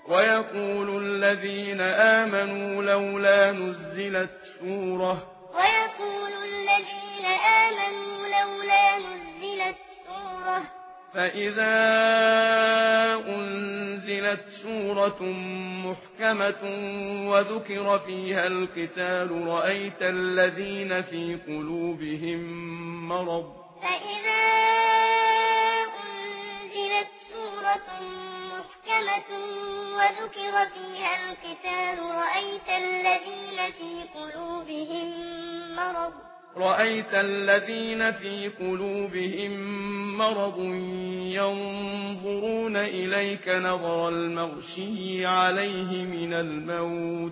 ويقول الذين آمنوا لولا نزلت سورة فإذا أنزلت سورة محكمة وذكر فيها القتال رأيت الذين في قلوبهم مرض ينظرون إليك نظر المغشي عليه من الموت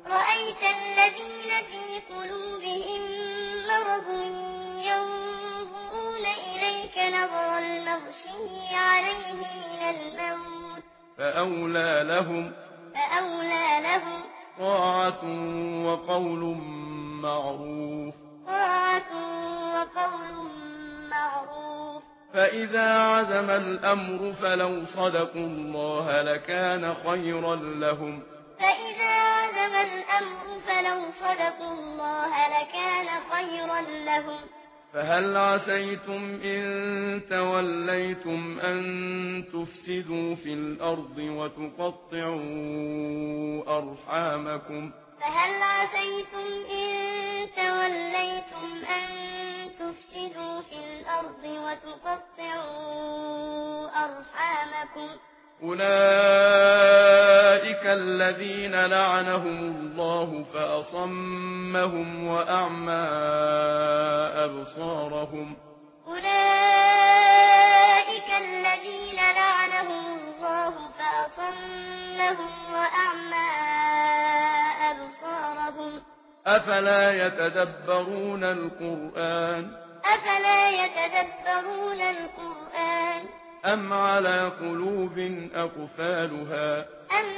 فأولى لهم طاعة وقول معروف فإذا عزم الأمر فلو صدقوا الله لكان خيرا لهم فهل عسيتم إن توليتم أن تفسدوا في الأرض وتقطعوا أرحامكم أولئك الذين لعنهم الله فأصمهم وأعمى أبصارهم أفلا يتدبرون القرآن أم على قلوب أقفالها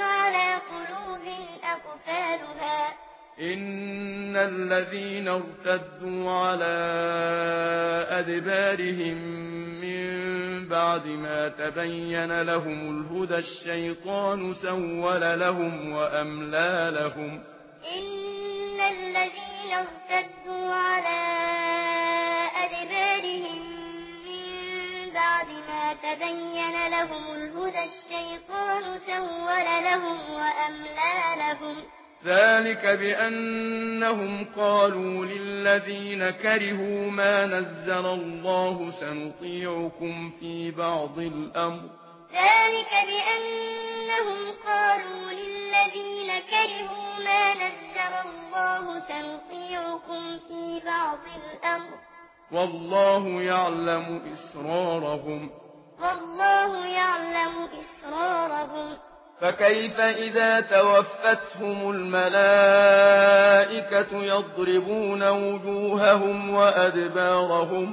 إن الذين ارتدوا على أدبارهم من بعد ما تبين لهم الهدى الشيطان سول لهم وأملى لهم ذلك بأنهم قالوا للذين كرهوا ما نزل الله سنطيعكم في بعض الأمر والله يعلم إسرارهم فكيف إذا توفتهم الملائكة يضربون وجوههم وأدبارهم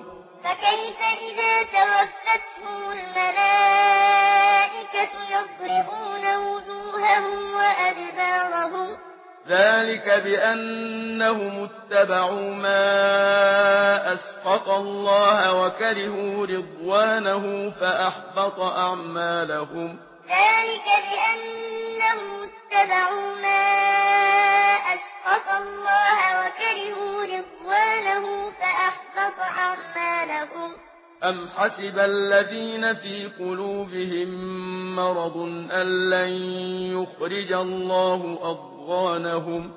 ذلك بأنهم اتبعوا ما أسخط الله وكرهوا رضوانه فأحبط أعمالهم أم حسب الذين في قلوبهم مرض أن لن يخرج الله أضغانهم